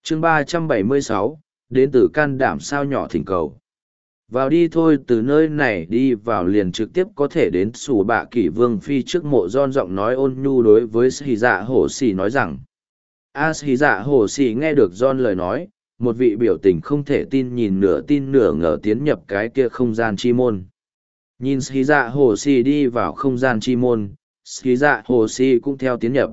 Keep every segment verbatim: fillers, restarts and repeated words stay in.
chương ba trăm bảy mươi sáu, đến từ can đảm sao nhỏ thỉnh cầu. Vào đi thôi, từ nơi này đi vào liền trực tiếp có thể đến Sủ Bạ Kỷ Vương Phi trước mộ. Giòn giọng nói ôn nhu đối với Sĩ Dạ Hổ Xỉ nói rằng. A Sĩ Dạ Hổ Xỉ nghe được Giòn lời nói, một vị biểu tình không thể tin nhìn nửa tin nửa ngờ tiến nhập cái kia không gian chi môn. Nhìn Sĩ Dạ Hổ Xỉ đi vào không gian chi môn, Sĩ Dạ Hổ Xỉ cũng theo tiến nhập.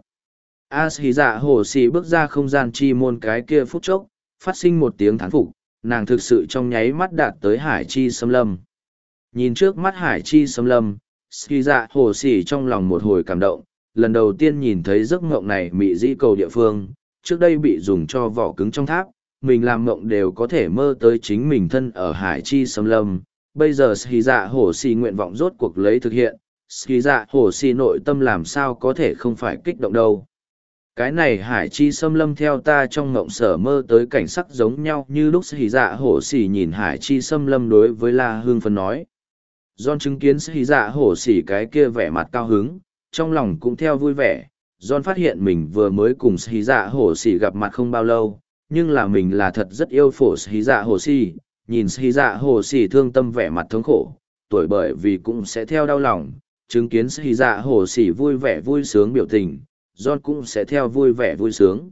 A Sĩ Dạ Hổ Xỉ bước ra không gian chi môn cái kia phút chốc, phát sinh một tiếng thán phục, nàng thực sự trong nháy mắt đạt tới hải chi xâm lâm. Nhìn trước mắt hải chi xâm lâm, Sĩ Dạ Hổ Xỉ trong lòng một hồi cảm động, lần đầu tiên nhìn thấy giấc mộng này mị dĩ cầu địa phương, trước đây bị dùng cho vỏ cứng trong tháp, mình làm mộng đều có thể mơ tới chính mình thân ở hải chi xâm lâm. Bây giờ Sĩ Dạ Hổ Xỉ nguyện vọng rốt cuộc lấy thực hiện, Sĩ Dạ Hổ Xỉ nội tâm làm sao có thể không phải kích động đâu. Cái này hải chi xâm lâm theo ta trong ngộng sở mơ tới cảnh sắc giống nhau như lúc Sĩ Dạ Hổ Xỉ nhìn hải chi xâm lâm đối với La Hương Phấn nói. John chứng kiến Sĩ Dạ Hổ Xỉ cái kia vẻ mặt cao hứng, trong lòng cũng theo vui vẻ. John phát hiện mình vừa mới cùng Sĩ Dạ Hổ Xỉ gặp mặt không bao lâu, nhưng là mình là thật rất yêu phổ Sĩ Dạ Hổ Xỉ, nhìn Sĩ Dạ Hổ Xỉ thương tâm vẻ mặt thống khổ, tuổi bởi vì cũng sẽ theo đau lòng, chứng kiến Sĩ Dạ Hổ Xỉ vui vẻ vui sướng biểu tình. John cũng sẽ theo vui vẻ vui sướng.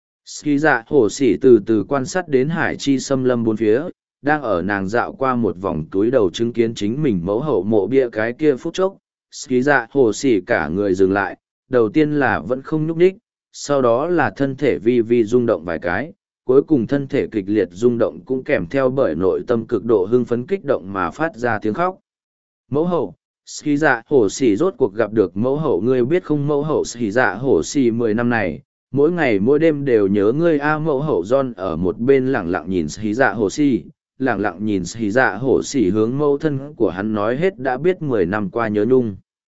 Sĩ Dạ Hổ Xỉ từ từ quan sát đến hải chi xâm lâm bốn phía, đang ở nàng dạo qua một vòng túi đầu chứng kiến chính mình mẫu hậu mộ bia cái kia phút chốc. Sĩ Dạ Hổ Xỉ cả người dừng lại, đầu tiên là vẫn không nhúc nhích, sau đó là thân thể vi vi rung động vài cái, cuối cùng thân thể kịch liệt rung động cũng kèm theo bởi nội tâm cực độ hưng phấn kích động mà phát ra tiếng khóc. Mẫu hậu, Sĩ Dạ Hổ Xỉ rốt cuộc gặp được mẫu hậu, ngươi biết không mẫu hậu? Sĩ Dạ Hổ Xỉ mười năm này, mỗi ngày mỗi đêm đều nhớ ngươi a. Mẫu hậu John ở một bên lẳng lặng nhìn Sĩ Dạ Hổ Xỉ, lẳng lặng nhìn Sĩ Dạ Hổ Xỉ hướng mẫu thân của hắn nói hết đã biết mười năm qua nhớ nhung.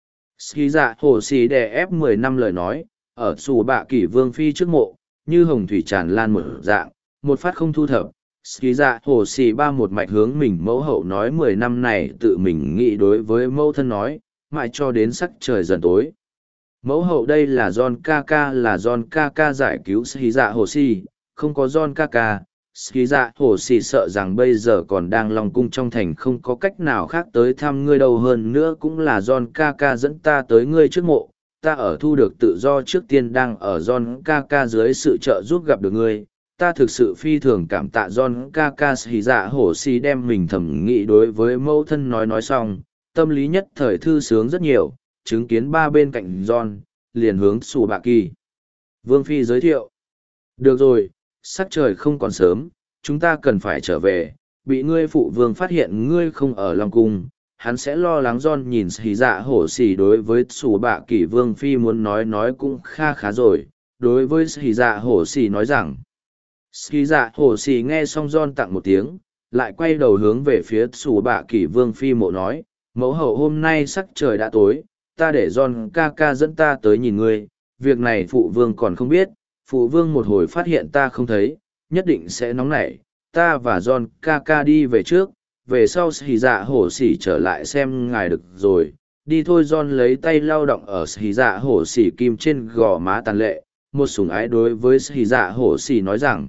Sĩ Dạ Hổ Xỉ đè ép mười năm lời nói, ở Sủ Bạ Kỷ Vương Phi trước mộ, như hồng thủy tràn lan một dạng, một phát không thu thập. Sĩ Dạ Hổ Xỉ ba một mạch hướng mình mẫu hậu nói mười năm này tự mình nghĩ đối với mẫu thân nói, mãi cho đến sắc trời dần tối. Mẫu hậu đây là John Kaka, là John Kaka giải cứu Sĩ Dạ Hổ Xỉ, không có John Kaka, Sĩ Dạ Hổ Xỉ sợ rằng bây giờ còn đang lòng cung trong thành không có cách nào khác tới thăm ngươi đâu, hơn nữa cũng là John Kaka dẫn ta tới ngươi trước mộ, ta ở thu được tự do trước tiên đang ở John Kaka dưới sự trợ giúp gặp được ngươi. Ta thực sự phi thường cảm tạ John Kaka. Sĩ Dạ Hổ Xỉ đem mình thẩm nghĩ đối với mẫu thân nói nói xong, tâm lý nhất thời thư sướng rất nhiều, chứng kiến ba bên cạnh John, liền hướng Sủ Bạ Kỷ Vương Phi giới thiệu. Được rồi, sắc trời không còn sớm, chúng ta cần phải trở về, bị ngươi phụ vương phát hiện ngươi không ở Long Cung, hắn sẽ lo lắng. John nhìn Sĩ Dạ Hổ Xỉ đối với Sủ Bạ Kỷ Vương Phi muốn nói nói cũng kha khá rồi, đối với Sĩ Dạ Hổ Xỉ nói rằng. Sĩ Dạ Hổ Xỉ nghe xong John tặng một tiếng, lại quay đầu hướng về phía Sủ Bạ Kỷ Vương Phi mộ nói, mẫu hậu hôm nay sắc trời đã tối, ta để John Kaka dẫn ta tới nhìn ngươi, việc này phụ vương còn không biết, phụ vương một hồi phát hiện ta không thấy, nhất định sẽ nóng nảy, ta và John Kaka đi về trước, về sau Sĩ Dạ Hổ Xỉ trở lại xem ngài được rồi. Đi thôi. John lấy tay lau động ở Sĩ Dạ Hổ Xỉ kim trên gò má tàn lệ, một sủng ái đối với Sĩ Dạ Hổ Xỉ nói rằng.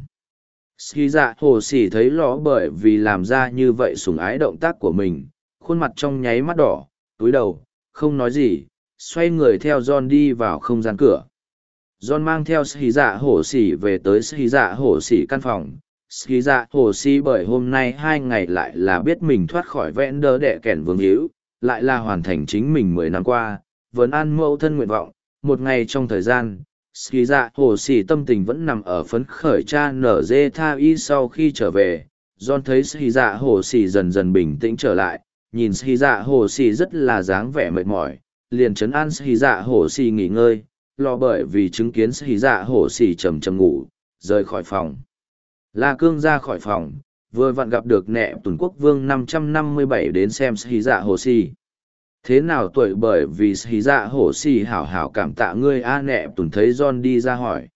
Sĩ Dạ Hổ Xỉ thấy ló bởi vì làm ra như vậy sủng ái động tác của mình, khuôn mặt trong nháy mắt đỏ, túi đầu, không nói gì, xoay người theo John đi vào không gian cửa. John mang theo Sĩ Dạ Hổ Xỉ về tới Sĩ Dạ Hổ Xỉ căn phòng. Sĩ Dạ Hổ Xỉ bởi hôm nay hai ngày lại là biết mình thoát khỏi vẽn đỡ đẻ kẻn vương hữu, lại là hoàn thành chính mình mười năm qua, vấn an mẫu thân nguyện vọng. Một ngày trong thời gian, Sĩ Dạ Hổ Xỉ tâm tình vẫn nằm ở phấn khởi cha nở dê tha y. Sau khi trở về, John thấy Sĩ Dạ Hổ Xỉ dần dần bình tĩnh trở lại, nhìn Sĩ Dạ Hổ Xỉ rất là dáng vẻ mệt mỏi, liền trấn an Sĩ Dạ Hổ Xỉ nghỉ ngơi, lo bởi vì chứng kiến Sĩ Dạ Hổ Xỉ trầm trầm ngủ, rời khỏi phòng. La Cương ra khỏi phòng, vừa vặn gặp được Nẹ Tuần Quốc Vương năm trăm năm mươi bảy đến xem Sĩ Dạ Hổ Xỉ. Thế nào tuổi? Bởi vì Sĩ Dạ Hổ Xỉ hảo hảo cảm tạ ngươi a. Nẹ Tuần thấy John đi ra hỏi.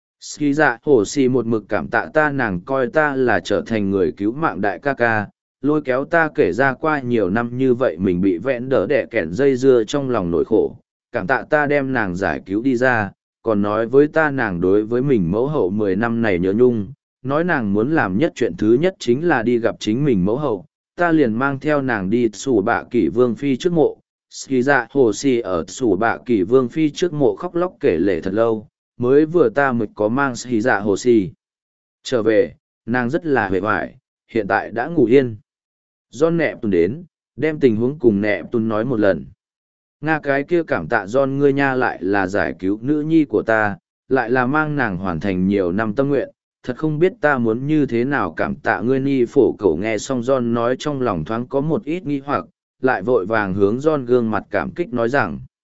Sĩ Dạ Hổ Xỉ một mực cảm tạ ta, nàng coi ta là trở thành người cứu mạng đại ca ca, lôi kéo ta kể ra qua nhiều năm như vậy mình bị vẽn đỡ đẻ kẻn dây dưa trong lòng nỗi khổ, cảm tạ ta đem nàng giải cứu đi ra, còn nói với ta nàng đối với mình mẫu hậu mười năm này nhớ nhung, nói nàng muốn làm nhất chuyện thứ nhất chính là đi gặp chính mình mẫu hậu, ta liền mang theo nàng đi sủ bạ kỷ vương phi trước mộ. Ski dạ hồ si ở sủ bạ kỷ vương phi trước mộ khóc lóc kể lể thật lâu, mới vừa ta mới có mang Ski dạ hồ si. Trở về, nàng rất là hề hoài, hiện tại đã ngủ yên. John nẹp tùn đến, đem tình huống cùng nẹp tùn nói một lần. Nga cái kia cảm tạ John ngươi nha lại là giải cứu nữ nhi của ta, lại là mang nàng hoàn thành nhiều năm tâm nguyện, thật không biết ta muốn như thế nào cảm tạ ngươi ni phổ cậu nghe xong John nói trong lòng thoáng có một ít nghi hoặc, lại vội vàng hướng John gương mặt cảm kích nói rằng,